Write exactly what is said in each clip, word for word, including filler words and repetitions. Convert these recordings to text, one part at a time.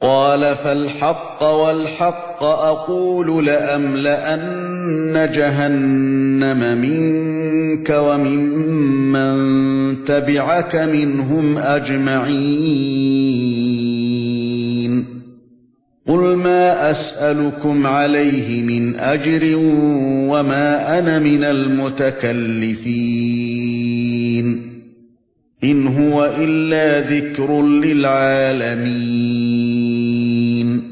قال فالحق والحق أقول لأملأن جهنم منك وممن تبعك منهم أجمعين قل ما أسألكم عليه من أجر وما أنا من المتكلفين إن هو إلا ذكر للعالمين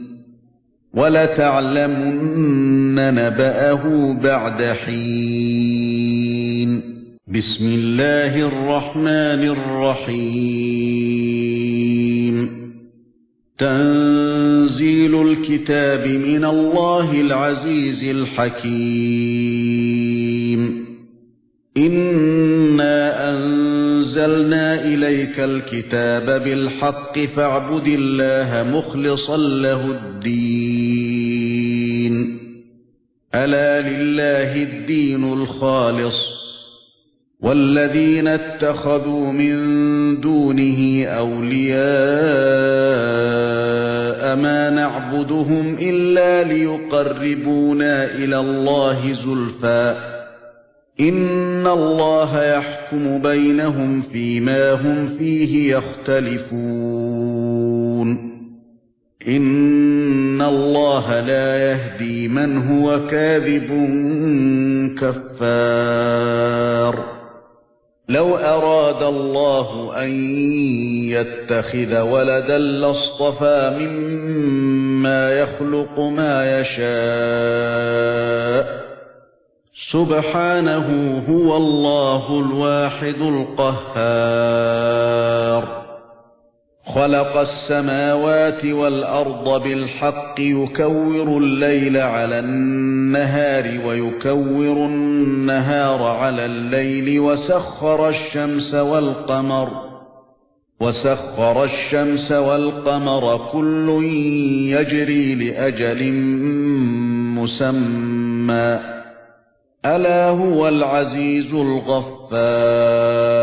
ولتعلمن نبأه بعد حين بسم الله الرحمن الرحيم تنزيل الكتاب من الله العزيز الحكيم إنا أنزلنا إليك الكتاب بالحق فاعبد الله مخلصا له الدين ألا لله الدين الخالص والذين اتخذوا من دونه أولياء ما نعبدهم إلا ليقربونا إلى الله زلفى إن الله يحكم بينهم فيما هم فيه يختلفون إن الله لا يهدي من هو كاذب كفار لو أراد الله أن يتخذ ولدا لاصطفى مما يخلق ما يشاء سبحانه هو الله الواحد القهار خلق السماوات والأرض بالحق يكور الليل على النهار ويكور النهار على الليل وسخر الشمس والقمر وسخر الشمس والقمر كل يجري لأجل مسمى ألا هو العزيز الغفار